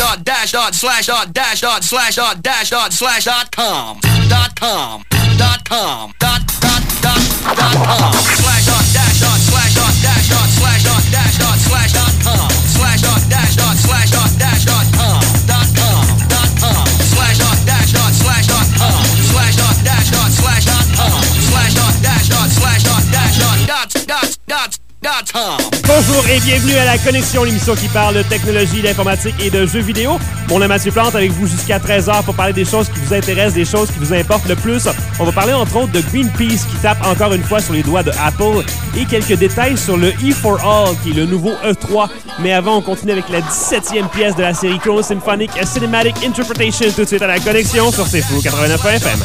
Bonjour et bienvenue à La Connexion, l'émission qui parle de technologie, d'informatique et de jeux vidéo. Mon nom est Mathieu Plante avec vous jusqu'à 13h pour parler des choses qui vous intéressent, des choses qui vous importent le plus. On va parler entre autres de Greenpeace qui tape encore une fois sur les doigts de Apple et quelques détails sur le E4All qui est le nouveau E3. Mais avant, on continue avec la 17e pièce de la série Chrono Symphonic A Cinematic Interpretation tout de suite à La Connexion sur C'est Fou 89.1 FM.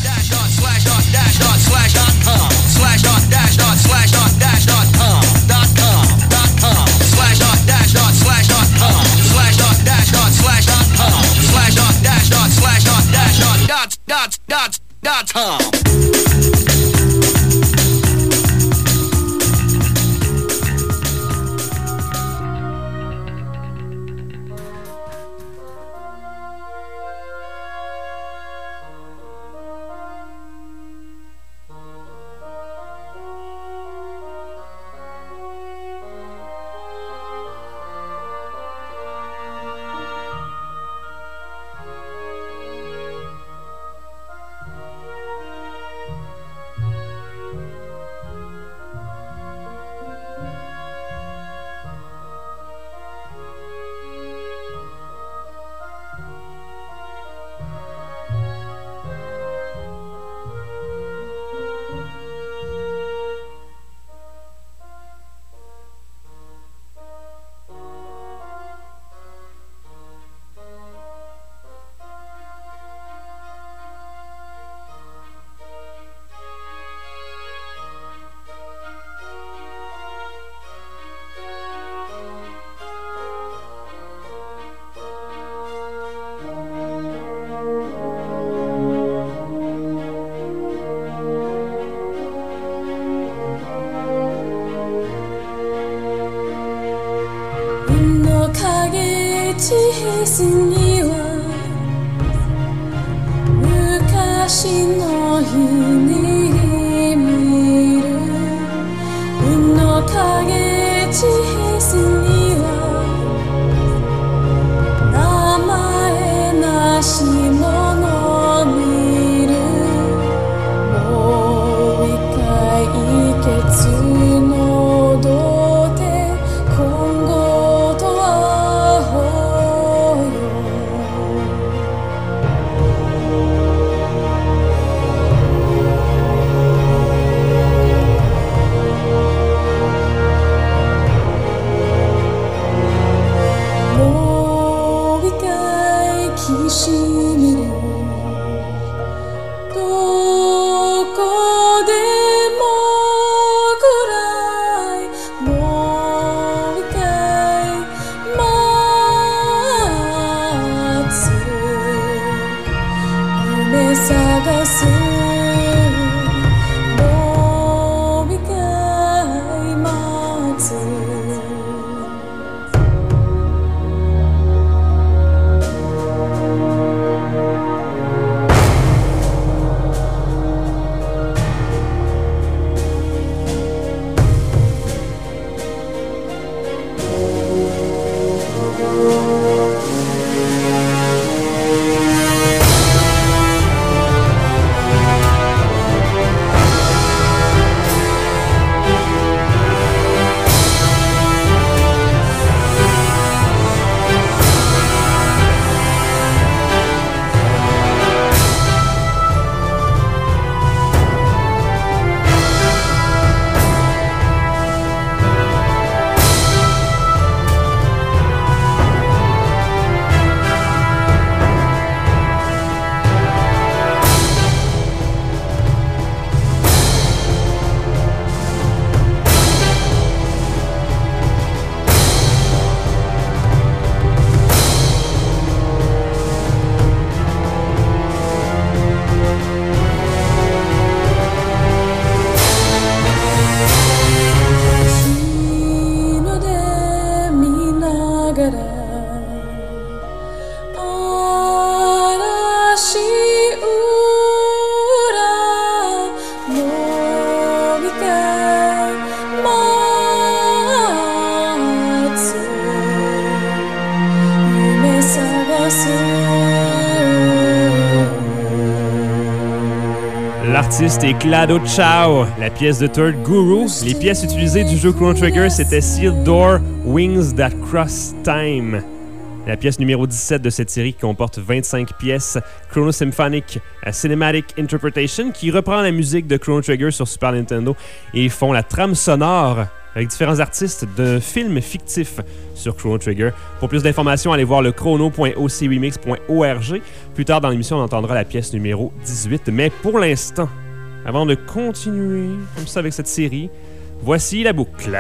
L'artiste est Clado Ciao, la pièce de Third Guru. Les pièces utilisées du jeu Chrono Trigger, c'était Sealed Door, Wings That Cross Time. La pièce numéro 17 de cette série qui comporte 25 pièces, Chrono Symphonic Cinematic Interpretation, qui reprend la musique de Chrono Trigger sur Super Nintendo et font la trame sonore avec différents artistes d'un film fictif sur Chrono Trigger. Pour plus d'informations, allez voir le chrono.ocremix.org. Plus tard dans l'émission, on entendra la pièce numéro 18. Mais pour l'instant, avant de continuer comme ça avec cette série, voici la boucle.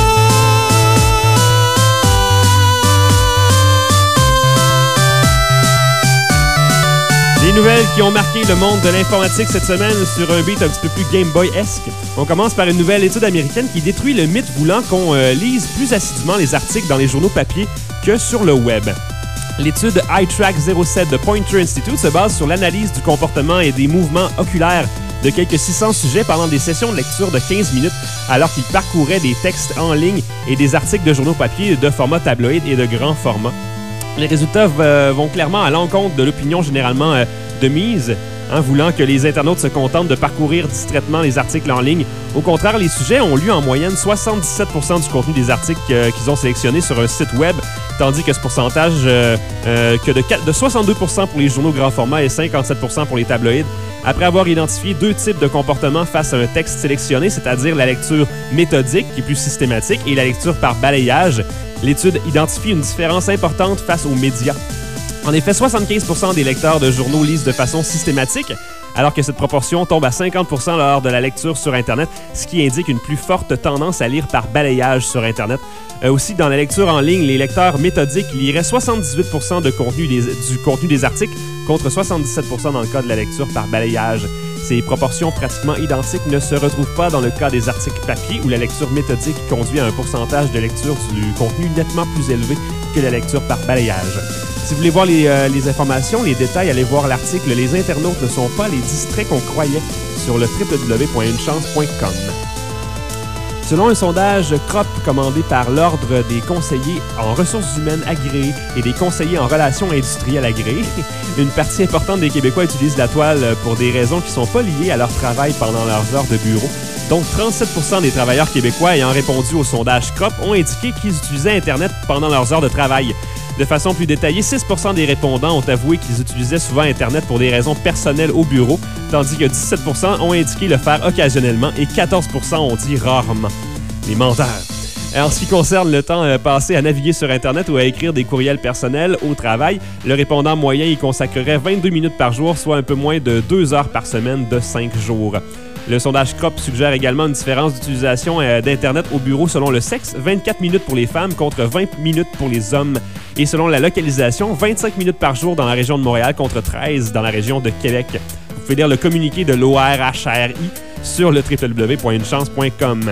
Les nouvelles qui ont marqué le monde de l'informatique cette semaine sur un beat un petit peu plus Game Boy-esque. On commence par une nouvelle étude américaine qui détruit le mythe voulant qu'on lise plus assidûment les articles dans les journaux papier que sur le web. L'étude iTrack 07 de Pointer Institute se base sur l'analyse du comportement et des mouvements oculaires de quelques 600 sujets pendant des sessions de lecture de 15 minutes alors qu'ils parcouraient des textes en ligne et des articles de journaux papier de format tabloïd et de grand format. Les résultats vont clairement à l'encontre de l'opinion généralement de mise, voulant que les internautes se contentent de parcourir distraitement les articles en ligne. Au contraire, les sujets ont lu en moyenne 77% du contenu des articles qu'ils ont sélectionnés sur un site web, tandis que ce pourcentage que de 62% pour les journaux grand format et 57% pour les tabloïds. Après avoir identifié deux types de comportements face à un texte sélectionné, c'est-à-dire la lecture méthodique, qui est plus systématique, et la lecture par balayage, l'étude identifie une différence importante face aux médias. En effet, 75% des lecteurs de journaux lisent de façon systématique, alors que cette proportion tombe à 50% lors de la lecture sur Internet, ce qui indique une plus forte tendance à lire par balayage sur Internet. Aussi, dans la lecture en ligne, les lecteurs méthodiques liraient 78% du contenu des articles, contre 77% dans le cas de la lecture par balayage. Ces proportions pratiquement identiques ne se retrouvent pas dans le cas des articles papier où la lecture méthodique conduit à un pourcentage de lecture du contenu nettement plus élevé que la lecture par balayage. Si vous voulez voir les informations, les détails, allez voir l'article « Les internautes ne sont pas les distraits qu'on croyait » sur le www.unechance.com. Selon un sondage CROP commandé par l'Ordre des conseillers en ressources humaines agréés et des conseillers en relations industrielles agréés, une partie importante des Québécois utilisent la toile pour des raisons qui ne sont pas liées à leur travail pendant leurs heures de bureau. Donc, 37% des travailleurs québécois ayant répondu au sondage CROP ont indiqué qu'ils utilisaient Internet pendant leurs heures de travail. De façon plus détaillée, 6% des répondants ont avoué qu'ils utilisaient souvent Internet pour des raisons personnelles au bureau, tandis que 17% ont indiqué le faire occasionnellement et 14% ont dit rarement. Les menteurs. En ce qui concerne le temps passé à naviguer sur Internet ou à écrire des courriels personnels au travail, le répondant moyen y consacrerait 22 minutes par jour, soit un peu moins de 2 heures par semaine de 5 jours. Le sondage CROP suggère également une différence d'utilisation d'Internet au bureau selon le sexe, 24 minutes pour les femmes contre 20 minutes pour les hommes. Et selon la localisation, 25 minutes par jour dans la région de Montréal contre 13 dans la région de Québec. Vous pouvez lire le communiqué de l'ORHRI sur le www.unechance.com.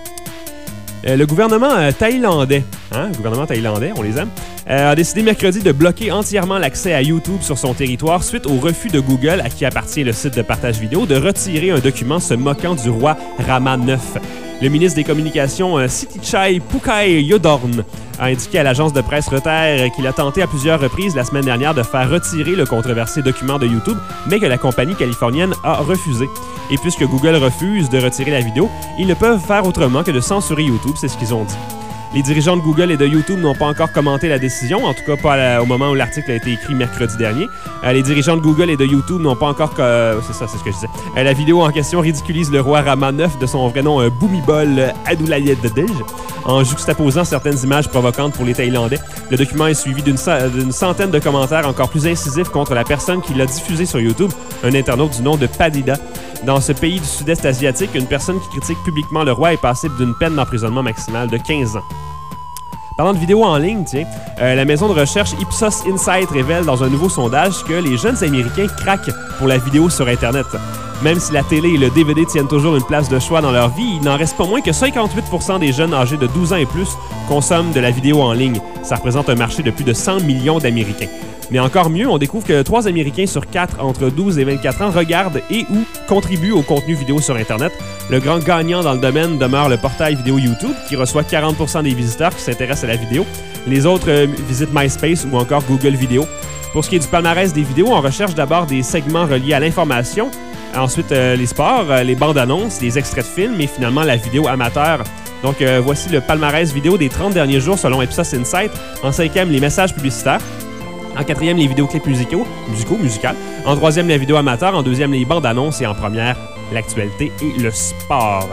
Le gouvernement thaïlandais, on les aime, a décidé mercredi de bloquer entièrement l'accès à YouTube sur son territoire suite au refus de Google, à qui appartient le site de partage vidéo, de retirer un document se moquant du roi Rama IX. Le ministre des Communications, Sitichai Phukai Yodorn, a indiqué à l'agence de presse Reuters qu'il a tenté à plusieurs reprises la semaine dernière de faire retirer le controversé document de YouTube, mais que la compagnie californienne a refusé. Et puisque Google refuse de retirer la vidéo, ils ne peuvent faire autrement que de censurer YouTube, c'est ce qu'ils ont dit. Les dirigeants de Google et de YouTube n'ont pas encore commenté la décision, en tout cas pas au moment où l'article a été écrit mercredi dernier. Les dirigeants de Google et de YouTube n'ont pas encore... c'est ce que je disais. La vidéo en question ridiculise le roi Rama IX de son vrai nom Bhumibol Adulyadej, en juxtaposant certaines images provocantes pour les Thaïlandais. Le document est suivi d'une centaine de commentaires encore plus incisifs contre la personne qui l'a diffusé sur YouTube, un internaute du nom de Padida. Dans ce pays du sud-est asiatique, une personne qui critique publiquement le roi est passible d'une peine d'emprisonnement maximale de 15 ans. Parlant de vidéos en ligne, la maison de recherche Ipsos Insight révèle dans un nouveau sondage que les jeunes Américains craquent pour la vidéo sur Internet. Même si la télé et le DVD tiennent toujours une place de choix dans leur vie, il n'en reste pas moins que 58% des jeunes âgés de 12 ans et plus consomment de la vidéo en ligne. Ça représente un marché de plus de 100 millions d'Américains. Mais encore mieux, on découvre que 3 Américains sur 4 entre 12 et 24 ans regardent et ou contribuent au contenu vidéo sur Internet. Le grand gagnant dans le domaine demeure le portail vidéo YouTube, qui reçoit 40% des visiteurs qui s'intéressent à la vidéo. Les autres visitent MySpace ou encore Google Vidéo. Pour ce qui est du palmarès des vidéos, on recherche d'abord des segments reliés à l'information, Ensuite, les sports, les bandes-annonces, les extraits de films et finalement la vidéo amateur. Donc, voici le palmarès vidéo des 30 derniers jours selon Ipsos Insight. En 5e, les messages publicitaires. En 4e, les vidéoclips musicales. En 3e, la vidéo amateur. En 2e, les bandes-annonces. Et en première, l'actualité et le sport.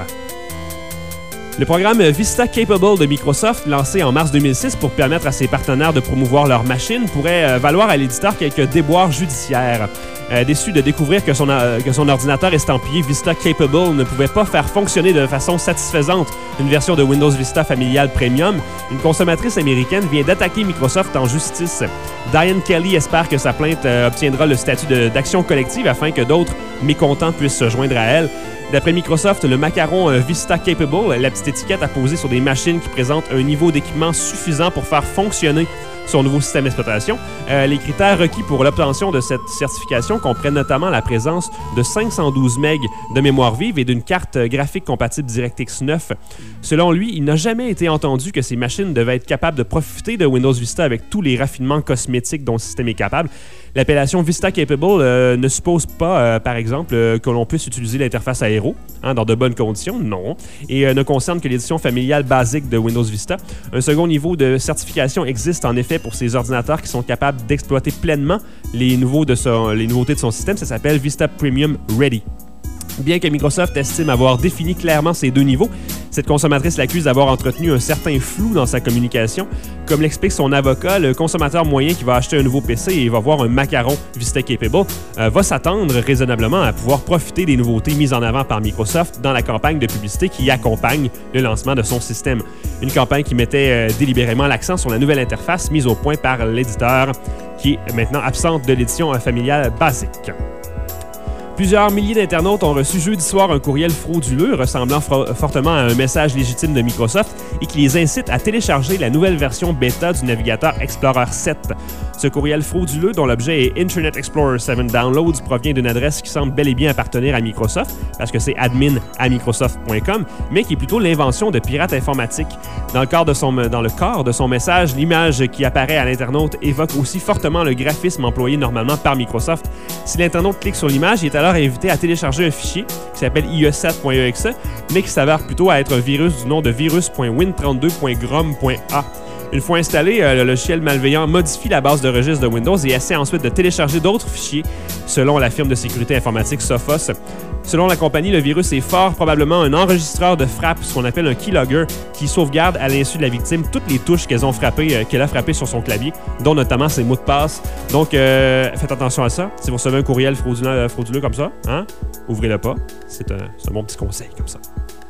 Le programme Vista Capable de Microsoft, lancé en mars 2006 pour permettre à ses partenaires de promouvoir leurs machines, pourrait valoir à l'éditeur quelques déboires judiciaires. Déçu de découvrir que son ordinateur estampillé Vista Capable ne pouvait pas faire fonctionner de façon satisfaisante une version de Windows Vista familiale Premium, une consommatrice américaine vient d'attaquer Microsoft en justice. Diane Kelly espère que sa plainte obtiendra le statut d'action collective afin que d'autres mécontents puissent se joindre à elle. D'après Microsoft, le macaron Vista Capable, la petite étiquette apposée sur des machines qui présentent un niveau d'équipement suffisant pour faire fonctionner son nouveau système d'exploitation. Les critères requis pour l'obtention de cette certification comprennent notamment la présence de 512 MB de mémoire vive et d'une carte graphique compatible DirectX 9. Selon lui, il n'a jamais été entendu que ces machines devaient être capables de profiter de Windows Vista avec tous les raffinements cosmétiques dont le système est capable. L'appellation Vista Capable ne suppose pas, par exemple, que l'on puisse utiliser l'interface Aero dans de bonnes conditions, non, et ne concerne que l'édition familiale basique de Windows Vista. Un second niveau de certification existe en effet pour ces ordinateurs qui sont capables d'exploiter pleinement les nouveautés de son système. Ça s'appelle Vista Premium Ready. Bien que Microsoft estime avoir défini clairement ces deux niveaux, cette consommatrice l'accuse d'avoir entretenu un certain flou dans sa communication. Comme l'explique son avocat, le consommateur moyen qui va acheter un nouveau PC et va voir un macaron Vista Capable va s'attendre raisonnablement à pouvoir profiter des nouveautés mises en avant par Microsoft dans la campagne de publicité qui accompagne le lancement de son système. Une campagne qui mettait délibérément l'accent sur la nouvelle interface mise au point par l'éditeur, qui est maintenant absente de l'édition familiale basique. Plusieurs milliers d'internautes ont reçu jeudi soir un courriel frauduleux ressemblant fortement à un message légitime de Microsoft et qui les incite à télécharger la nouvelle version bêta du navigateur Explorer 7. Ce courriel frauduleux, dont l'objet est Internet Explorer 7 Downloads, provient d'une adresse qui semble bel et bien appartenir à Microsoft, parce que c'est admin@microsoft.com, mais qui est plutôt l'invention de pirates informatiques. Dans le corps de son message, l'image qui apparaît à l'internaute évoque aussi fortement le graphisme employé normalement par Microsoft. Si l'internaute clique sur l'image, il est alors invité à télécharger un fichier qui s'appelle ie7.exe, mais qui s'avère plutôt à être un virus du nom de virus.win32.grom.a. Une fois installé, le logiciel malveillant modifie la base de registre de Windows et essaie ensuite de télécharger d'autres fichiers, selon la firme de sécurité informatique Sophos. Selon la compagnie, le virus est fort probablement un enregistreur de frappe, ce qu'on appelle un keylogger, qui sauvegarde à l'insu de la victime toutes les touches qu'elle a frappées sur son clavier, dont notamment ses mots de passe. Donc, faites attention à ça. Si vous recevez un courriel frauduleux comme ça, ouvrez-le pas. C'est un bon petit conseil comme ça.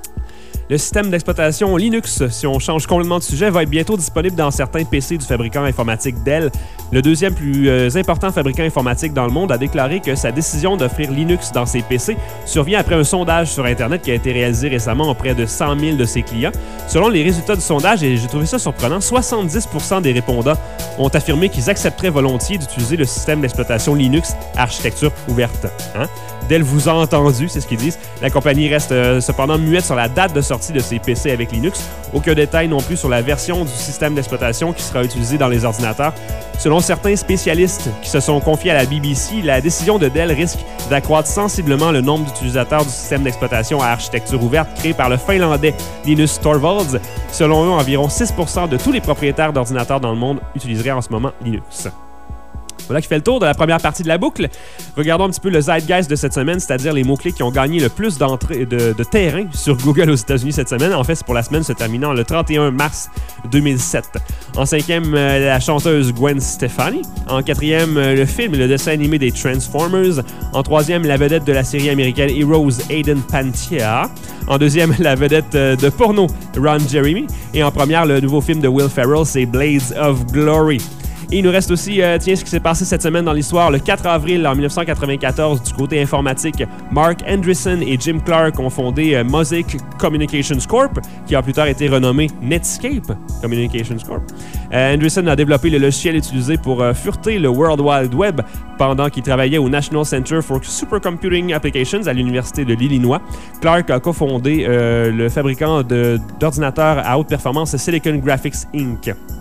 Le système d'exploitation Linux, si on change complètement de sujet, va être bientôt disponible dans certains PC du fabricant informatique Dell. Le deuxième plus important fabricant informatique dans le monde a déclaré que sa décision d'offrir Linux dans ses PC survient après un sondage sur Internet qui a été réalisé récemment auprès de 100 000 de ses clients. Selon les résultats du sondage, et j'ai trouvé ça surprenant, 70% des répondants ont affirmé qu'ils accepteraient volontiers d'utiliser le système d'exploitation Linux à architecture ouverte. Dell vous a entendu, c'est ce qu'ils disent. La compagnie reste cependant muette sur la date de sortie de ses PC avec Linux. Aucun détail non plus sur la version du système d'exploitation qui sera utilisée dans les ordinateurs. Selon certains spécialistes qui se sont confiés à la BBC, la décision de Dell risque d'accroître sensiblement le nombre d'utilisateurs du système d'exploitation à architecture ouverte créé par le Finlandais Linus Torvalds. Selon eux, environ 6% de tous les propriétaires d'ordinateurs dans le monde utiliseraient en ce moment Linux. Voilà qui fait le tour de la première partie de la boucle. Regardons un petit peu le zeitgeist de cette semaine, c'est-à-dire les mots-clés qui ont gagné le plus de terrain sur Google aux États-Unis cette semaine. En fait, c'est pour la semaine se terminant le 31 mars 2007. En cinquième, la chanteuse Gwen Stefani. En quatrième, le film et le dessin animé des Transformers. En troisième, la vedette de la série américaine Heroes, Aiden Panettiere. En deuxième, la vedette de porno, Ron Jeremy. Et en première, le nouveau film de Will Ferrell, c'est Blades of Glory. Et il nous reste aussi, ce qui s'est passé cette semaine dans l'histoire. Le 4 avril en 1994, du côté informatique, Mark Andreessen et Jim Clark ont fondé Mosaic Communications Corp, qui a plus tard été renommé Netscape Communications Corp. Andreessen a développé le logiciel utilisé pour fureter le World Wide Web pendant qu'il travaillait au National Center for Supercomputing Applications à l'Université de l'Illinois. Clark a cofondé le fabricant d'ordinateurs à haute performance Silicon Graphics Inc.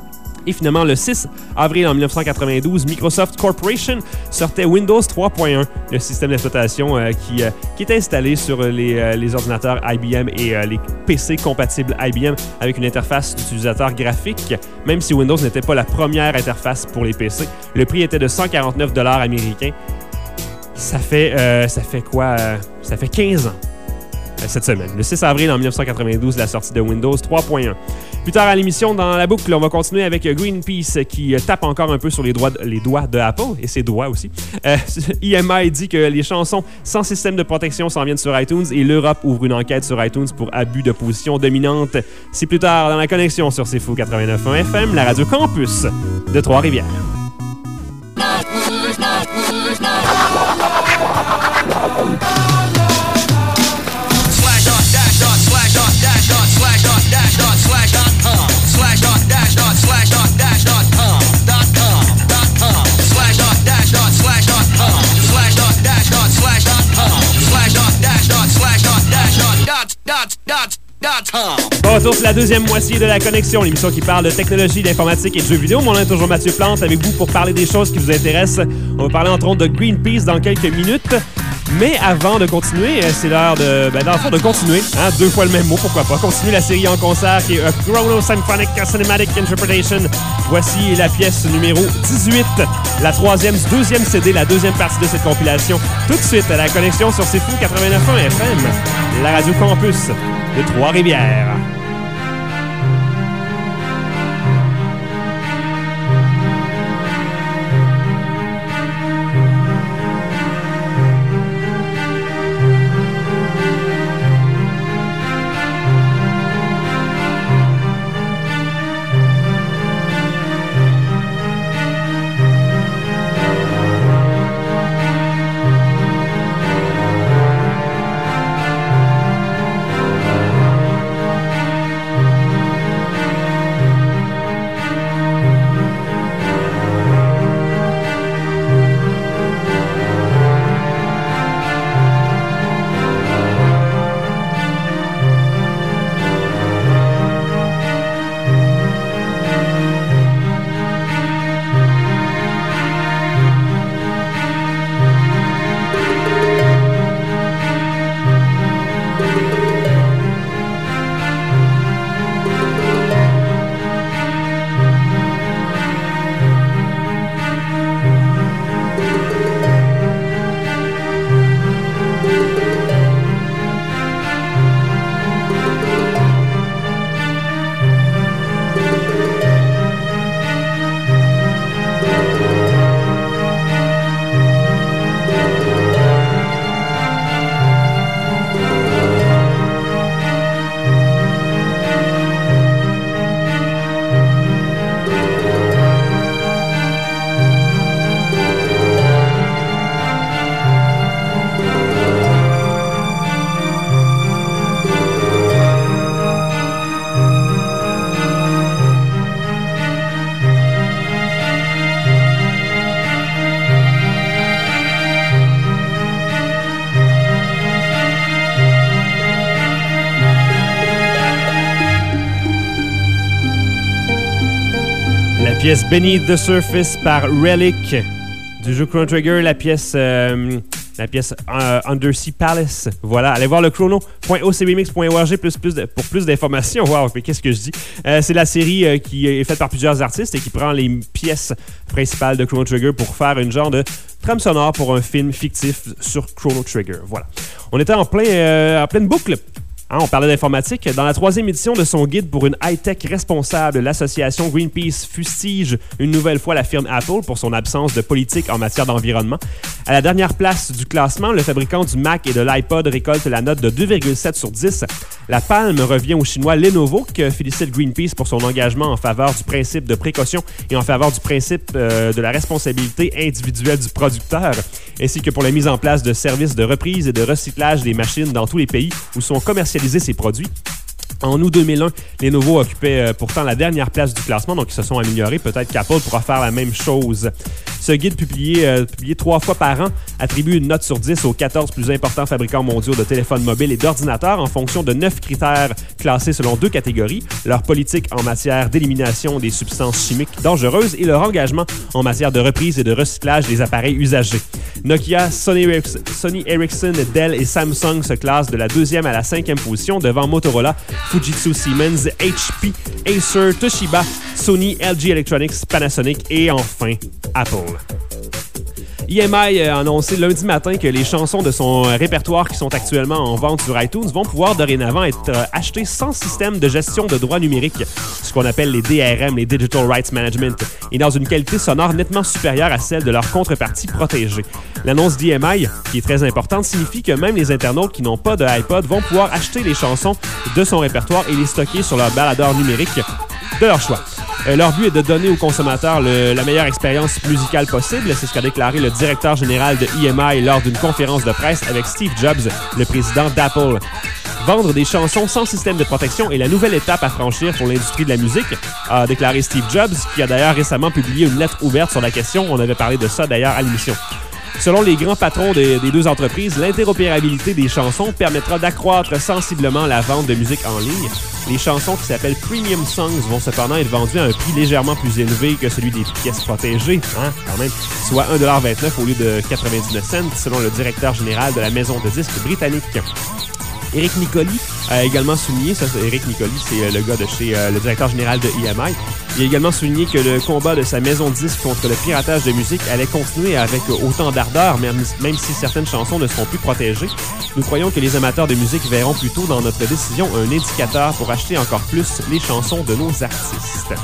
Et finalement, le 6 avril en 1992, Microsoft Corporation sortait Windows 3.1, le système d'exploitation qui est installé sur les ordinateurs IBM et les PC compatibles IBM avec une interface d'utilisateur graphique, même si Windows n'était pas la première interface pour les PC. Le prix était de 149 $ américains. Ça fait quoi? Ça fait 15 ans. Cette semaine. Le 6 avril en 1992, la sortie de Windows 3.1. Plus tard à l'émission, dans la boucle, on va continuer avec Greenpeace qui tape encore un peu sur les doigts de Apple et ses doigts aussi. EMI dit que les chansons sans système de protection s'en viennent sur iTunes et l'Europe ouvre une enquête sur iTunes pour abus de position dominante. C'est plus tard dans la connexion sur C'est Fou 89.1 FM, la radio campus de Trois-Rivières. Bon retour, c'est la deuxième moitié de la connexion, l'émission qui parle de technologie, d'informatique et de jeux vidéo. Mon nom est toujours Mathieu Plante avec vous pour parler des choses qui vous intéressent. On va parler entre autres de Greenpeace dans quelques minutes. Mais avant de continuer, c'est l'heure dans le fond, de continuer. Hein, 2 fois le même mot, pourquoi pas. Continuer la série en concert qui est A Chrono Symphonic Cinematic Interpretation. Voici la pièce numéro 18, la deuxième CD, la deuxième partie de cette compilation. Tout de suite à la connexion sur C'est Fou 89.1 FM, la radio campus de Trois-Rivières. Pièce Beneath the Surface par Relic du jeu Chrono Trigger, la pièce Undersea Palace. Voilà, allez voir le chrono.ocbmix.org pour plus d'informations. Wow, mais qu'est-ce que je dis? C'est la série qui est faite par plusieurs artistes et qui prend les pièces principales de Chrono Trigger pour faire une genre de trame sonore pour un film fictif sur Chrono Trigger. Voilà. On était en pleine boucle. Hein, on parlait d'informatique. Dans la 3e édition de son guide pour une high-tech responsable, l'association Greenpeace fustige une nouvelle fois la firme Apple pour son absence de politique en matière d'environnement. À la dernière place du classement, le fabricant du Mac et de l'iPod récolte la note de 2,7 sur 10. La palme revient au chinois Lenovo, qui félicite Greenpeace pour son engagement en faveur du principe de précaution et en faveur du principe de la responsabilité individuelle du producteur, ainsi que pour la mise en place de services de reprise et de recyclage des machines dans tous les pays où sont commercialisés ces produits. En août 2001, Lenovo occupait pourtant la dernière place du classement, donc ils se sont améliorés. Peut-être qu'Apple pourra faire la même chose. Ce guide, publié 3 fois par an, attribue une note sur 10 aux 14 plus importants fabricants mondiaux de téléphones mobiles et d'ordinateurs en fonction de 9 critères classés selon 2 catégories, leur politique en matière d'élimination des substances chimiques dangereuses et leur engagement en matière de reprise et de recyclage des appareils usagés. Nokia, Sony Ericsson, Dell et Samsung se classent de la 2e à la 5e position devant Motorola, Fujitsu, Siemens, HP, Acer, Toshiba, Sony, LG Electronics, Panasonic et enfin Apple. EMI a annoncé lundi matin que les chansons de son répertoire qui sont actuellement en vente sur iTunes vont pouvoir dorénavant être achetées sans système de gestion de droits numériques, ce qu'on appelle les DRM, les Digital Rights Management, et dans une qualité sonore nettement supérieure à celle de leur contrepartie protégée. L'annonce d'EMI, qui est très importante, signifie que même les internautes qui n'ont pas de iPod vont pouvoir acheter les chansons de son répertoire et les stocker sur leur baladeur numérique de leur choix. Leur but est de donner aux consommateurs la meilleure expérience musicale possible. C'est ce qu'a déclaré le directeur général de EMI lors d'une conférence de presse avec Steve Jobs, le président d'Apple. Vendre des chansons sans système de protection est la nouvelle étape à franchir pour l'industrie de la musique, a déclaré Steve Jobs, qui a d'ailleurs récemment publié une lettre ouverte sur la question. On avait parlé de ça d'ailleurs à l'émission. Selon les grands patrons des deux entreprises, l'interopérabilité des chansons permettra d'accroître sensiblement la vente de musique en ligne. Les chansons qui s'appellent Premium Songs vont cependant être vendues à un prix légèrement plus élevé que celui des pièces protégées, quand même, soit 1,29$ au lieu de 99 cents, selon le directeur général de la maison de disques britannique. Eric Nicoli a également souligné, Eric Nicoli, c'est le gars de chez le directeur général de EMI, il a également souligné que le combat de sa maison de disques contre le piratage de musique allait continuer avec autant d'ardeur, même si certaines chansons ne seront plus protégées. Nous croyons que les amateurs de musique verront plutôt dans notre décision un indicateur pour acheter encore plus les chansons de nos artistes.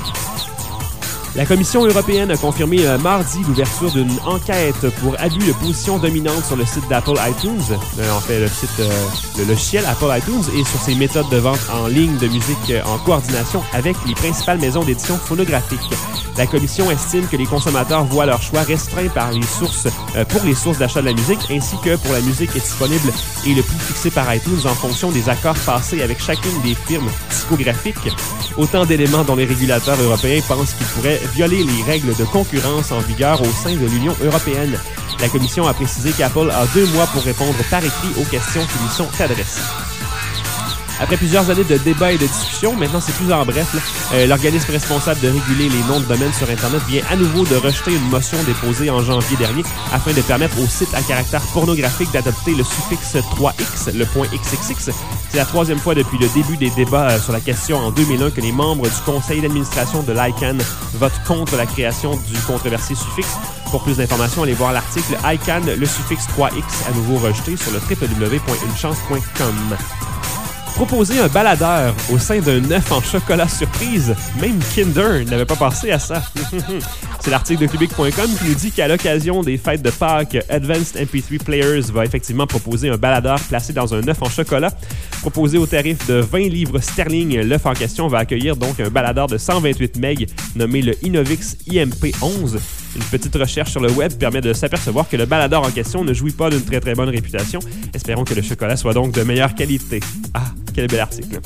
La Commission européenne a confirmé mardi l'ouverture d'une enquête pour abus de position dominante sur le site d'Apple iTunes, en fait le logiciel Apple iTunes, et sur ses méthodes de vente en ligne de musique en coordination avec les principales maisons d'édition phonographique. La Commission estime que les consommateurs voient leur choix restreint par les sources, pour les sources d'achat de la musique, ainsi que pour la musique est disponible et le prix fixé par iTunes en fonction des accords passés avec chacune des firmes discographiques. Autant d'éléments dont les régulateurs européens pensent qu'ils pourraient violer les règles de concurrence en vigueur au sein de l'Union européenne. La Commission a précisé qu'Apple a 2 mois pour répondre par écrit aux questions qui lui sont adressées. Après plusieurs années de débats et de discussions, maintenant c'est plus en bref, l'organisme responsable de réguler les noms de domaine sur Internet vient à nouveau de rejeter une motion déposée en janvier dernier afin de permettre aux sites à caractère pornographique d'adopter le suffixe 3x, le point XXX. C'est la 3e fois depuis le début des débats sur la question en 2001 que les membres du conseil d'administration de l'ICANN votent contre la création du controversé suffixe. Pour plus d'informations, allez voir l'article ICANN, le suffixe 3x à nouveau rejeté sur le www.unechance.com. Proposer un baladeur au sein d'un œuf en chocolat surprise, même Kinder n'avait pas pensé à ça. C'est l'article de Clubic.com qui nous dit qu'à l'occasion des fêtes de Pâques, Advanced MP3 Players va effectivement proposer un baladeur placé dans un œuf en chocolat. Proposé au tarif de 20 livres sterling, l'œuf en question va accueillir donc un baladeur de 128 MB nommé le Innovix IMP11. Une petite recherche sur le web permet de s'apercevoir que le baladeur en question ne jouit pas d'une très très bonne réputation. Espérons que le chocolat soit donc de meilleure qualité. Ah, quel bel article.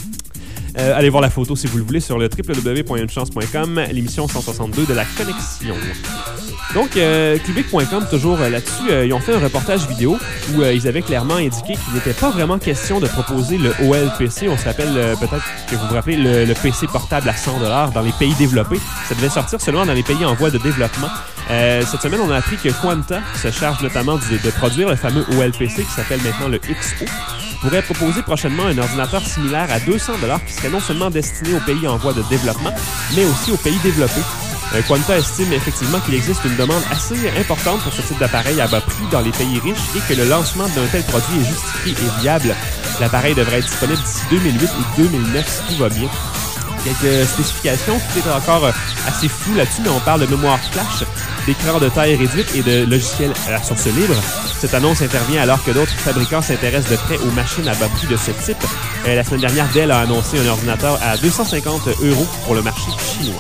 Allez voir la photo si vous le voulez sur le www.unechance.com, l'émission 162 de la connexion. Donc, Clubic.com, toujours là-dessus, ils ont fait un reportage vidéo où ils avaient clairement indiqué qu'il n'était pas vraiment question de proposer le OLPC. On se rappelle, peut-être que vous vous rappelez, le PC portable à 100$ dans les pays développés. Ça devait sortir seulement dans les pays en voie de développement. Cette semaine, on a appris que Quanta se charge notamment de produire le fameux OLPC qui s'appelle maintenant le XO. Pourrait proposer prochainement un ordinateur similaire à 200$ qui serait non seulement destiné aux pays en voie de développement, mais aussi aux pays développés. Quanta estime effectivement qu'il existe une demande assez importante pour ce type d'appareil à bas prix dans les pays riches et que le lancement d'un tel produit est justifié et viable. L'appareil devrait être disponible d'ici 2008 ou 2009 si tout va bien. Quelques spécifications, tout est encore assez flou là-dessus, mais on parle de mémoire flash, d'écran de taille réduite et de logiciels à la source libre. Cette annonce intervient alors que d'autres fabricants s'intéressent de près aux machines à bas prix de ce type. La semaine dernière, Dell a annoncé un ordinateur à 250€ pour le marché chinois.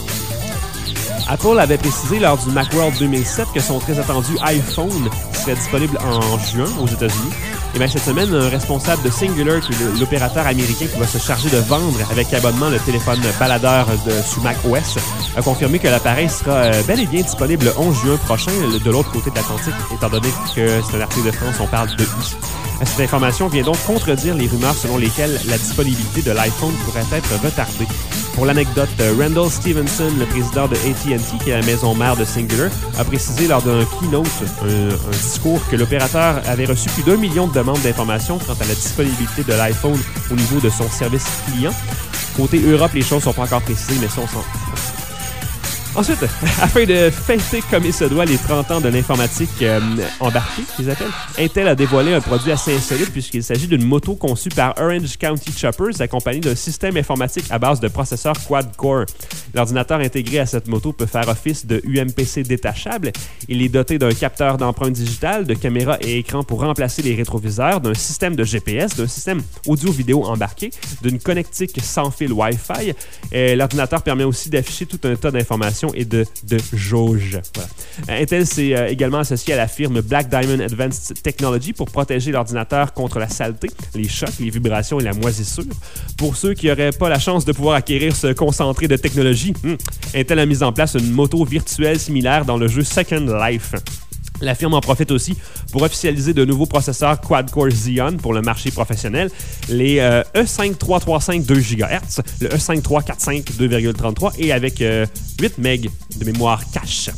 Apple avait précisé lors du Macworld 2007 que son très attendu iPhone serait disponible en juin aux États-Unis. Et bien, cette semaine, un responsable de Cingular, qui est l'opérateur américain qui va se charger de vendre avec abonnement le téléphone baladeur sous Mac OS, a confirmé que l'appareil sera bel et bien disponible le 11 juin prochain, de l'autre côté de l'Atlantique, étant donné que c'est un article de France, on parle de ici. Cette information vient donc contredire les rumeurs selon lesquelles la disponibilité de l'iPhone pourrait être retardée. Pour l'anecdote, Randall Stevenson, le président de AT&T, qui est la maison mère de Cingular, a précisé lors d'un keynote, un discours, que l'opérateur avait reçu plus d'1 million de demandes d'informations quant à la disponibilité de l'iPhone au niveau de son service client. Côté Europe, les choses ne sont pas encore précisées, mais ça, on s'en fout. Ensuite, afin de fêter comme il se doit les 30 ans de l'informatique embarquée, qu'ils appellent, Intel a dévoilé un produit assez insolite puisqu'il s'agit d'une moto conçue par Orange County Choppers accompagnée d'un système informatique à base de processeurs quad-core. L'ordinateur intégré à cette moto peut faire office de UMPC détachable. Il est doté d'un capteur d'empreinte digitale, de caméras et écrans pour remplacer les rétroviseurs, d'un système de GPS, d'un système audio-vidéo embarqué, d'une connectique sans fil Wi-Fi. L'ordinateur permet aussi d'afficher tout un tas d'informations et de jauge. Voilà. Intel s'est également associé à la firme Black Diamond Advanced Technology pour protéger l'ordinateur contre la saleté, les chocs, les vibrations et la moisissure. Pour ceux qui n'auraient pas la chance de pouvoir acquérir ce concentré de technologie, Intel a mis en place une moto virtuelle similaire dans le jeu Second Life. La firme en profite aussi pour officialiser de nouveaux processeurs quad-core Xeon pour le marché professionnel, les E5335 2 GHz, le E5345 2,33 et avec 8 MB de mémoire cache.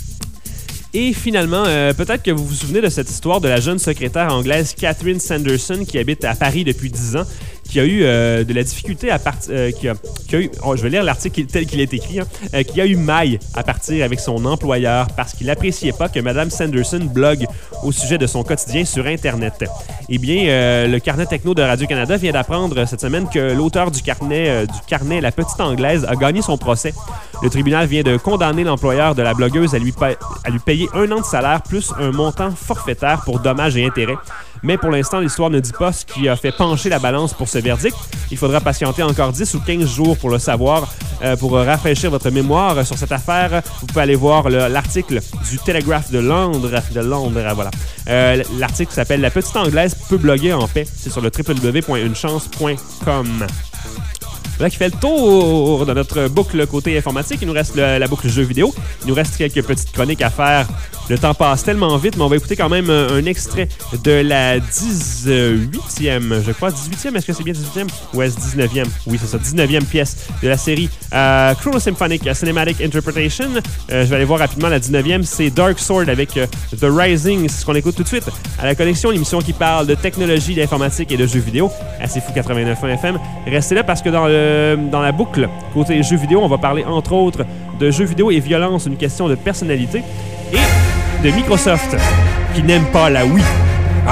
Et finalement, peut-être que vous vous souvenez de cette histoire de la jeune secrétaire anglaise Catherine Sanderson qui habite à Paris depuis 10 ans, qui a eu de la difficulté à partir... je vais lire l'article tel qu'il est écrit, qui a eu maille à partir avec son employeur parce qu'il n'appréciait pas que Mme Sanderson blogue au sujet de son quotidien sur Internet. Eh bien, le carnet techno de Radio-Canada vient d'apprendre cette semaine que l'auteur du carnet La Petite Anglaise a gagné son procès. Le tribunal vient de condamner l'employeur de la blogueuse à lui payer 1 an de salaire plus un montant forfaitaire pour dommages et intérêts. Mais pour l'instant, l'histoire ne dit pas ce qui a fait pencher la balance pour ce verdict. Il faudra patienter encore 10 ou 15 jours pour le savoir. Pour rafraîchir votre mémoire sur cette affaire, vous pouvez aller voir l'article du Telegraph de Londres. Voilà. L'article s'appelle « La petite Anglaise peut bloguer en paix ». C'est sur le www.unechance.com. Voilà qui fait le tour de notre boucle côté informatique. Il nous reste la boucle jeux vidéo. Il nous reste quelques petites chroniques à faire. Le temps passe tellement vite, mais on va écouter quand même un extrait de la 18e, je crois. 18e, est-ce que c'est bien 18e? Ouais, c'est 19e. Oui, c'est ça, 19e pièce de la série Chrono Symphonic Cinematic Interpretation. Je vais aller voir rapidement la 19e. C'est Dark Sword avec The Rising. C'est ce qu'on écoute tout de suite à la connexion, l'émission qui parle de technologie, d'informatique et de jeux vidéo. C'est Fou 89.1 FM. Restez là parce que dans la boucle côté jeux vidéo, on va parler entre autres de jeux vidéo et violence, une question de personnalité, et de Microsoft qui n'aime pas la Wii. Ah.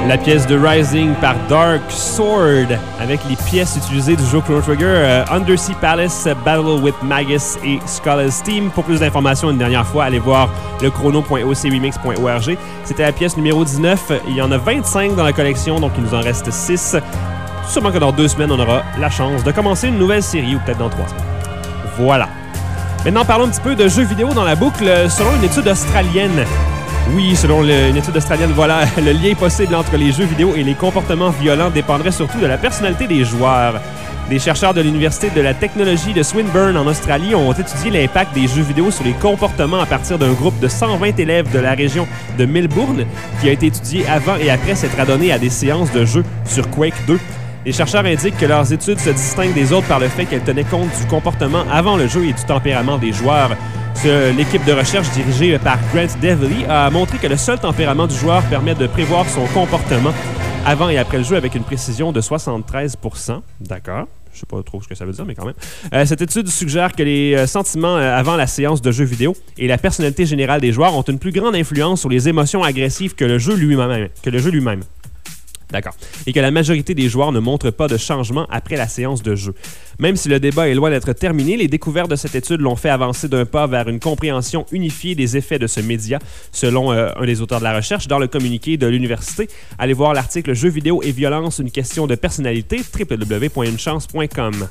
La pièce de Rising par Dark Sword avec les pièces utilisées du jeu Chrono Trigger, Undersea Palace, Battle with Magus et Skull's Team. Pour plus d'informations, une dernière fois, allez voir le chrono.ocremix.org. C'était la pièce numéro 19. Il y en a 25 dans la collection, donc il nous en reste 6. Sûrement que dans 2 semaines, on aura la chance de commencer une nouvelle série, ou peut-être dans 3 semaines. Voilà. Maintenant, parlons un petit peu de jeux vidéo dans la boucle. Selon une étude australienne, oui, selon une étude australienne, voilà, le lien possible entre les jeux vidéo et les comportements violents dépendrait surtout de la personnalité des joueurs. Des chercheurs de l'Université de la technologie de Swinburne en Australie ont étudié l'impact des jeux vidéo sur les comportements à partir d'un groupe de 120 élèves de la région de Melbourne qui a été étudié avant et après s'être adonné à des séances de jeux sur Quake 2. Les chercheurs indiquent que leurs études se distinguent des autres par le fait qu'elles tenaient compte du comportement avant le jeu et du tempérament des joueurs. L'équipe de recherche dirigée par Grant Devley a montré que le seul tempérament du joueur permet de prévoir son comportement avant et après le jeu avec une précision de 73%. D'accord. Je ne sais pas trop ce que ça veut dire, mais quand même. Cette étude suggère que les sentiments avant la séance de jeux vidéo et la personnalité générale des joueurs ont une plus grande influence sur les émotions agressives que le jeu lui-même. D'accord. Et que la majorité des joueurs ne montrent pas de changement après la séance de jeu. Même si le débat est loin d'être terminé, les découvertes de cette étude l'ont fait avancer d'un pas vers une compréhension unifiée des effets de ce média, selon un des auteurs de la recherche, dans le communiqué de l'université. Allez voir l'article « Jeux vidéo et violence, une question de personnalité » www.unechance.com.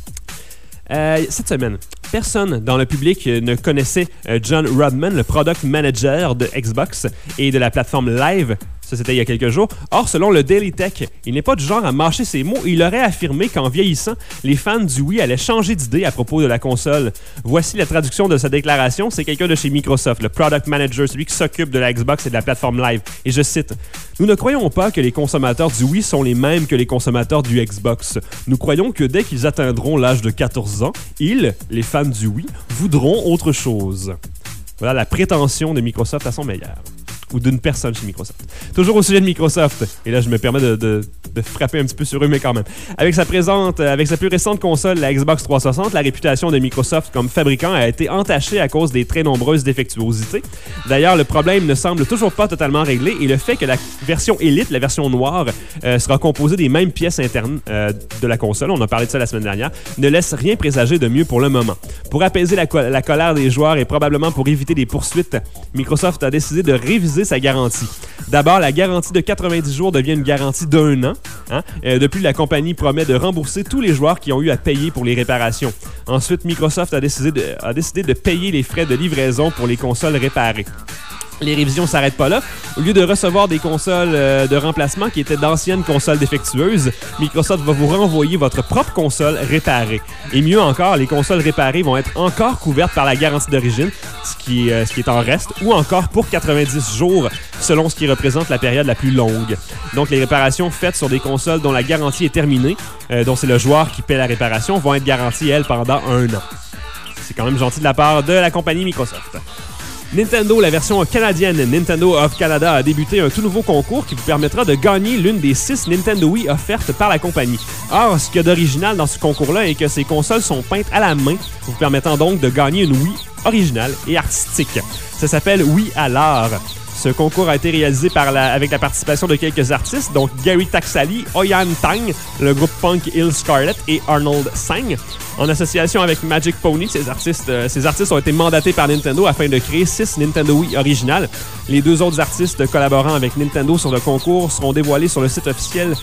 Cette semaine, personne dans le public ne connaissait John Rodman, le product manager de Xbox et de la plateforme Live. Ça, c'était il y a quelques jours. Or, selon le Daily Tech, il n'est pas du genre à mâcher ses mots et il aurait affirmé qu'en vieillissant, les fans du Wii allaient changer d'idée à propos de la console. Voici la traduction de sa déclaration. C'est quelqu'un de chez Microsoft, le product manager, celui qui s'occupe de la Xbox et de la plateforme Live. Et je cite, « Nous ne croyons pas que les consommateurs du Wii sont les mêmes que les consommateurs du Xbox. Nous croyons que dès qu'ils atteindront l'âge de 14 ans, ils, les fans du Wii, voudront autre chose. » Voilà la prétention de Microsoft à son meilleur. Ou d'une personne chez Microsoft. Toujours au sujet de Microsoft, et là je me permets de frapper un petit peu sur eux, mais quand même. Avec sa plus récente console, la Xbox 360, la réputation de Microsoft comme fabricant a été entachée à cause des très nombreuses défectuosités. D'ailleurs, le problème ne semble toujours pas totalement réglé, et le fait que la version Elite, la version noire, sera composée des mêmes pièces internes de la console, on a parlé de ça la semaine dernière, ne laisse rien présager de mieux pour le moment. Pour apaiser la colère des joueurs et probablement pour éviter des poursuites, Microsoft a décidé de réviser sa garantie. D'abord, la garantie de 90 jours devient une garantie d'1 an. Depuis, la compagnie promet de rembourser tous les joueurs qui ont eu à payer pour les réparations. Ensuite, Microsoft a décidé de payer les frais de livraison pour les consoles réparées. Les révisions ne s'arrêtent pas là. Au lieu de recevoir des consoles de remplacement qui étaient d'anciennes consoles défectueuses, Microsoft va vous renvoyer votre propre console réparée. Et mieux encore, les consoles réparées vont être encore couvertes par la garantie d'origine, ce qui est en reste, ou encore pour 90 jours, selon ce qui représente la période la plus longue. Donc, les réparations faites sur des consoles dont la garantie est terminée, dont c'est le joueur qui paie la réparation, vont être garanties, elles, pendant 1 an. C'est quand même gentil de la part de la compagnie Microsoft. Nintendo, la version canadienne Nintendo of Canada, a débuté un tout nouveau concours qui vous permettra de gagner l'une des 6 Nintendo Wii offertes par la compagnie. Or, ce qu'il y a d'original dans ce concours-là est que ces consoles sont peintes à la main, vous permettant donc de gagner une Wii originale et artistique. Ça s'appelle Wii à l'art. Ce concours a été réalisé avec la participation de quelques artistes, donc Gary Taksali, Oyan Tang, le groupe punk Ill Scarlet et Arnold Sang. En association avec Magic Pony, ces artistes ont été mandatés par Nintendo afin de créer 6 Nintendo Wii originales. Les 2 autres artistes collaborant avec Nintendo sur le concours seront dévoilés sur le site officiel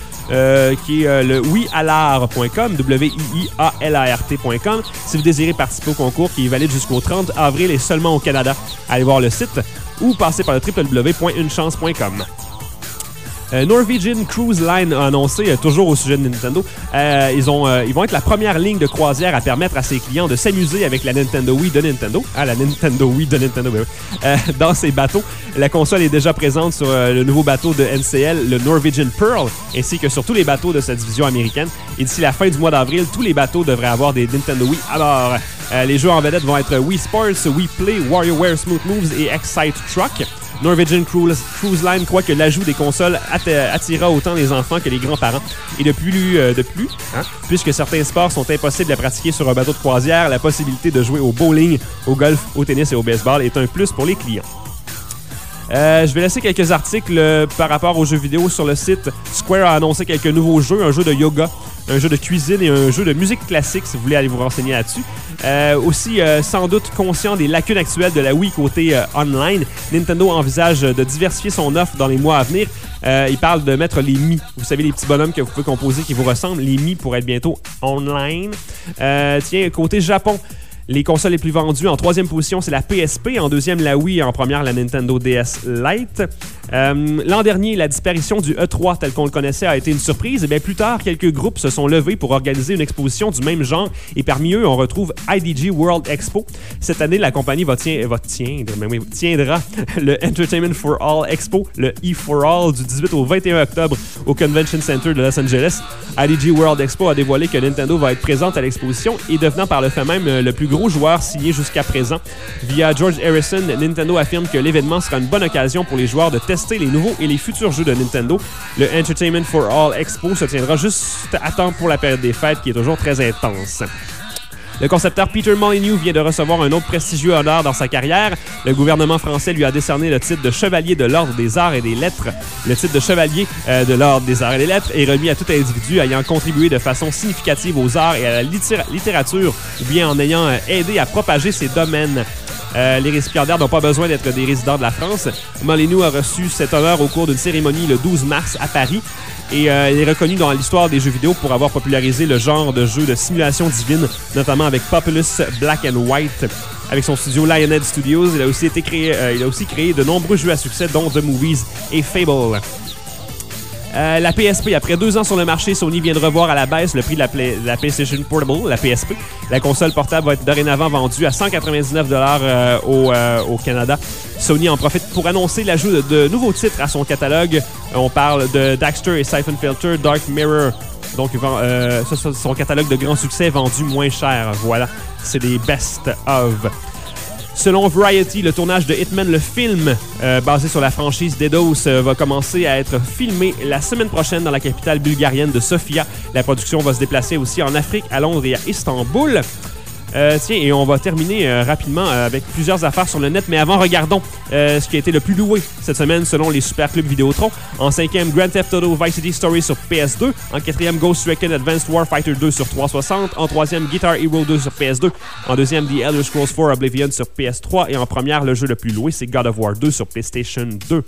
qui est le wiialart.com, wiialart.com. Si vous désirez participer au concours qui est valide jusqu'au 30 avril et seulement au Canada, allez voir le site ou passez par le www.unechance.com. Norwegian Cruise Line a annoncé, toujours au sujet de Nintendo, ils vont être la première ligne de croisière à permettre à ses clients de s'amuser avec la Nintendo Wii de Nintendo. La Nintendo Wii de Nintendo, oui. Dans ces bateaux. La console est déjà présente sur le nouveau bateau de NCL, le Norwegian Pearl, ainsi que sur tous les bateaux de cette division américaine. Et d'ici la fin du mois d'avril, tous les bateaux devraient avoir des Nintendo Wii. Alors, les jeux en vedette vont être Wii Sports, Wii Play, WarioWare Smooth Moves et Excite Truck. Norwegian Cruise Line croit que l'ajout des consoles attirera autant les enfants que les grands-parents. Et de plus, puisque certains sports sont impossibles à pratiquer sur un bateau de croisière, la possibilité de jouer au bowling, au golf, au tennis et au baseball est un plus pour les clients. Je vais laisser quelques articles par rapport aux jeux vidéo sur le site. Square a annoncé quelques nouveaux jeux, un jeu de yoga, un jeu de cuisine et un jeu de musique classique, si vous voulez aller vous renseigner là-dessus. Aussi, sans doute conscient des lacunes actuelles de la Wii côté online, Nintendo envisage de diversifier son offre dans les mois à venir. Il parle de mettre les Mi. Vous savez, les petits bonhommes que vous pouvez composer qui vous ressemblent. Les Mi pour être bientôt online. Tiens, côté Japon, les consoles les plus vendues, en troisième position, c'est la PSP. En deuxième, la Wii. Et en première, la Nintendo DS Lite. L'an dernier, la disparition du E3 tel qu'on le connaissait a été une surprise. Et bien plus tard, quelques groupes se sont levés pour organiser une exposition du même genre. Et parmi eux, on retrouve IDG World Expo. Cette année, la compagnie tiendra le Entertainment for All Expo, le E4All, du 18 au 21 octobre au Convention Center de Los Angeles. IDG World Expo a dévoilé que Nintendo va être présente à l'exposition et devenant par le fait même le plus gros joueur signé jusqu'à présent. Via George Harrison, Nintendo affirme que l'événement sera une bonne occasion pour les joueurs de tester les nouveaux et les futurs jeux de Nintendo. Le Entertainment for All Expo se tiendra juste à temps pour la période des fêtes qui est toujours très intense. Le concepteur Peter Molyneux vient de recevoir un autre prestigieux honneur dans sa carrière. Le gouvernement français lui a décerné le titre de Chevalier de l'Ordre des Arts et des Lettres. Le titre de Chevalier de l'Ordre des Arts et des Lettres est remis à tout individu ayant contribué de façon significative aux arts et à la littérature ou bien en ayant aidé à propager ces domaines. Les récipiendaires n'ont pas besoin d'être des résidents de la France. Molyneux a reçu cet honneur au cours d'une cérémonie le 12 mars à Paris. Et il est reconnu dans l'histoire des jeux vidéo pour avoir popularisé le genre de jeu de simulation divine, notamment avec Populous Black and White. Avec son studio Lionhead Studios, il a aussi créé de nombreux jeux à succès, dont The Movies et Fable. La PSP, après 2 ans sur le marché, Sony vient de revoir à la baisse le prix de la PlayStation Portable, la PSP. La console portable va être dorénavant vendue à 199 $, au Canada. Sony en profite pour annoncer l'ajout de nouveaux titres à son catalogue. On parle de Daxter et Siphon Filter, Dark Mirror. Donc, ça, c'est son catalogue de grands succès vendu moins cher. Voilà, c'est des best-of. Selon Variety, le tournage de Hitman, le film basé sur la franchise d'Eidos, va commencer à être filmé la semaine prochaine dans la capitale bulgarienne de Sofia. La production va se déplacer aussi en Afrique, à Londres et à Istanbul. Tiens, et on va terminer rapidement avec plusieurs affaires sur le net, mais avant, regardons ce qui a été le plus loué cette semaine selon les super clubs Vidéotron. En 5e, Grand Theft Auto Vice City Story sur PS2. En 4e, Ghost Recon Advanced Warfighter 2 sur 360. En 3e, Guitar Hero 2 sur PS2. En 2e, The Elder Scrolls 4 Oblivion sur PS3. Et en première, le jeu le plus loué, c'est God of War 2 sur PlayStation 2.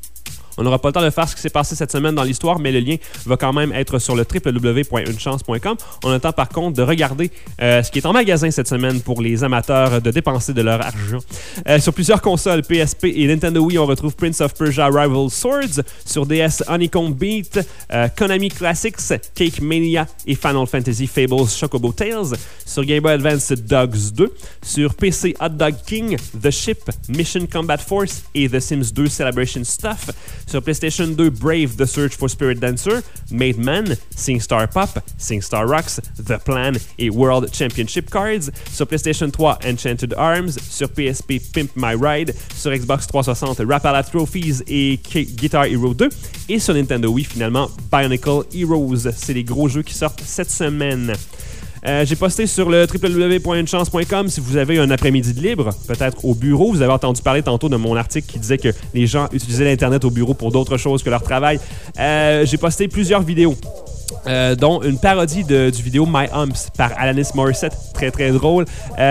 On n'aura pas le temps de faire ce qui s'est passé cette semaine dans l'histoire, mais le lien va quand même être sur le www.unechance.com. On attend par contre de regarder ce qui est en magasin cette semaine pour les amateurs de dépenser de leur argent. Sur plusieurs consoles, PSP et Nintendo Wii, on retrouve Prince of Persia Rival Swords. Sur DS, Honeycomb Beat, Konami Classics, Cake Mania et Final Fantasy Fables Chocobo Tales. Sur Game Boy Advance, Dogs 2. Sur PC, Hot Dog King, The Ship, Mission Combat Force et The Sims 2 Celebration Stuff. Sur PlayStation 2, Brave, The Search for Spirit Dancer, Made Man, SingStar Pop, SingStar Rocks, The Plan et World Championship Cards. Sur PlayStation 3, Enchanted Arms. Sur PSP, Pimp My Ride. Sur Xbox 360, Rapala Trophies et Guitar Hero 2. Et sur Nintendo Wii, finalement, Bionicle Heroes. C'est les gros jeux qui sortent cette semaine. J'ai posté sur le www.unechance.com si vous avez un après-midi de libre, peut-être au bureau. Vous avez entendu parler tantôt de mon article qui disait que les gens utilisaient l'Internet au bureau pour d'autres choses que leur travail. J'ai posté plusieurs vidéos. Dont une parodie du vidéo My Humps par Alanis Morissette, très très drôle.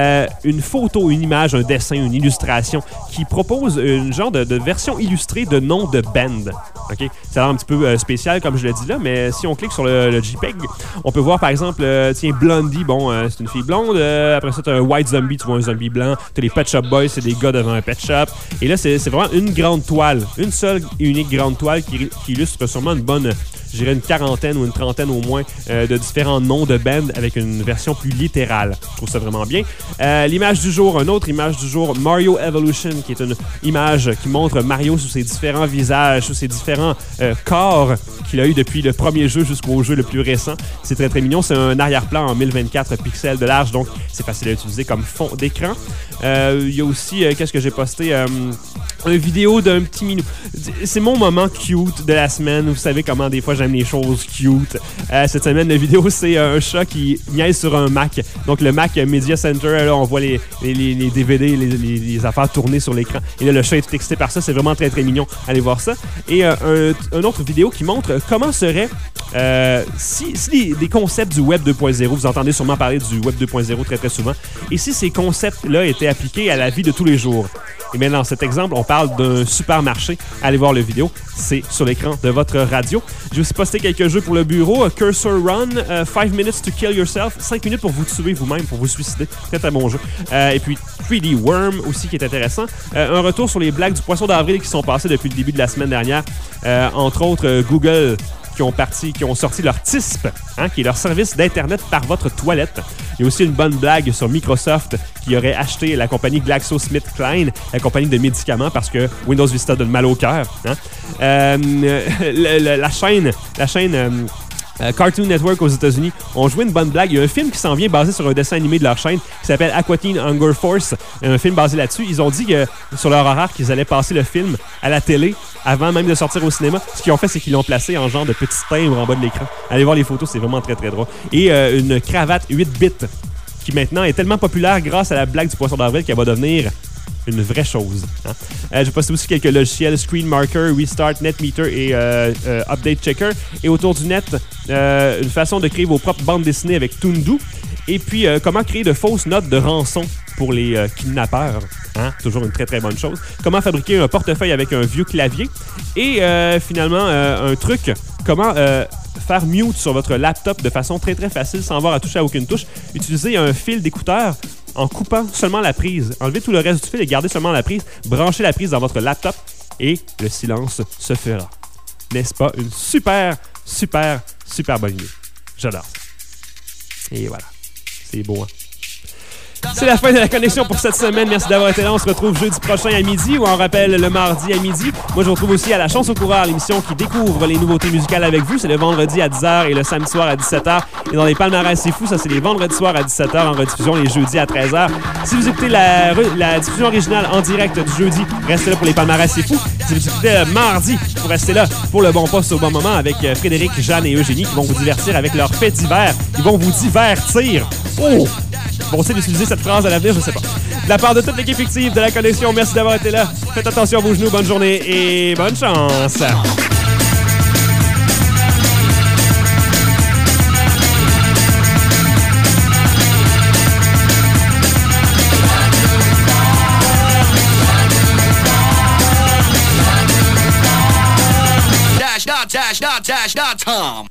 Une photo, une image, un dessin, une illustration qui propose une genre de version illustrée de nom de band. Okay? Ça a l'air un petit peu spécial comme je l'ai dit là, mais si on clique sur le JPEG, on peut voir par exemple, tiens, Blondie, bon, c'est une fille blonde. Après ça, t'as un White Zombie, tu vois un zombie blanc. T'as les Pet Shop Boys, c'est des gars devant un pet shop. Et là, c'est vraiment une grande toile, une seule et unique grande toile qui illustre sûrement une bonne, je dirais une quarantaine ou une trentaine au moins de différents noms de bands avec une version plus littérale. Je trouve ça vraiment bien. L'image du jour, une autre image du jour, Mario Evolution, qui est une image qui montre Mario sous ses différents visages, sous ses différents corps qu'il a eu depuis le premier jeu jusqu'au jeu le plus récent. C'est très très mignon. C'est un arrière-plan en 1024 pixels de large, donc c'est facile à utiliser comme fond d'écran. Il y a aussi, qu'est-ce que j'ai posté? une vidéo d'un petit minou. C'est mon moment cute de la semaine. Vous savez comment des fois j'aime les choses cute. Cette semaine, la vidéo, c'est un chat qui niaise sur un Mac. Donc le Mac Media Center, là, on voit les DVD, les affaires tourner sur l'écran. Et là, le chat est tout excité par ça. C'est vraiment très très mignon. Allez voir ça. Et une autre vidéo qui montre comment serait si des concepts du Web 2.0, vous entendez sûrement parler du Web 2.0 très très souvent, et si ces concepts-là étaient appliqués à la vie de tous les jours. Et bien dans cet exemple, on parle d'un supermarché. Allez voir la vidéo, c'est sur l'écran de votre radio. J'ai aussi posté quelques jeux pour le bureau. Cursor Run, 5 minutes to kill yourself, 5 minutes pour vous tuer vous-même, pour vous suicider. Très très bon jeu. Et puis 3D Worm aussi qui est intéressant. Un retour sur les blagues du poisson d'avril qui sont passées depuis le début de la semaine dernière. Entre autres, Google qui ont sorti leur TISP, qui est leur service d'Internet par votre toilette. Il y a aussi une bonne blague sur Microsoft qui aurait acheté la compagnie GlaxoSmithKline, la compagnie de médicaments, parce que Windows Vista donne mal au cœur. La chaîne Cartoon Network aux États-Unis ont joué une bonne blague. Il y a un film qui s'en vient basé sur un dessin animé de leur chaîne qui s'appelle Aqua Teen Hunger Force. Un film basé là-dessus. Ils ont dit que sur leur horaire qu'ils allaient passer le film à la télé avant même de sortir au cinéma. Ce qu'ils ont fait, c'est qu'ils l'ont placé en genre de petit timbre en bas de l'écran. Allez voir les photos, c'est vraiment très très drôle. Et une cravate 8 bits qui maintenant est tellement populaire grâce à la blague du poisson d'avril qu'elle va devenir une vraie chose. J'ai posté aussi quelques logiciels, Screen Marker, Restart, NetMeter et Update Checker. Et autour du net, une façon de créer vos propres bandes dessinées avec Toondo. Et puis, comment créer de fausses notes de rançon pour les kidnappeurs. Toujours une très très bonne chose. Comment fabriquer un portefeuille avec un vieux clavier. Et finalement, un truc, comment faire mute sur votre laptop de façon très très facile sans avoir à toucher à aucune touche. Utilisez un fil d'écouteur en coupant seulement la prise. Enlevez tout le reste du fil et gardez seulement la prise. Branchez la prise dans votre laptop et le silence se fera. N'est-ce pas une super, super, super bonne idée? J'adore ça. Et voilà. C'est beau, C'est la fin de la connexion pour cette semaine. Merci d'avoir été là. On se retrouve jeudi prochain à midi ou on rappelle le mardi à midi. Moi, je vous retrouve aussi à La Chance au coureur, l'émission qui découvre les nouveautés musicales avec vous. C'est le vendredi à 10h et le samedi soir à 17h. Et dans les palmarès, c'est fou. Ça, c'est les vendredis soirs à 17h en rediffusion, les jeudis à 13h. Si vous écoutez la diffusion originale en direct du jeudi, restez là pour les palmarès, c'est fou. Si vous écoutez le mardi, vous restez là pour le bon poste au bon moment avec Frédéric, Jeanne et Eugénie qui vont vous divertir avec leurs faits divers. Ils vont vous divertir. Oh! Bon, c'est d'utiliser cette phrase à l'avenir, je sais pas. De la part de toute l'équipe fictive de la connexion, merci d'avoir été là. Faites attention à vos genoux, bonne journée et bonne chance. Dash.com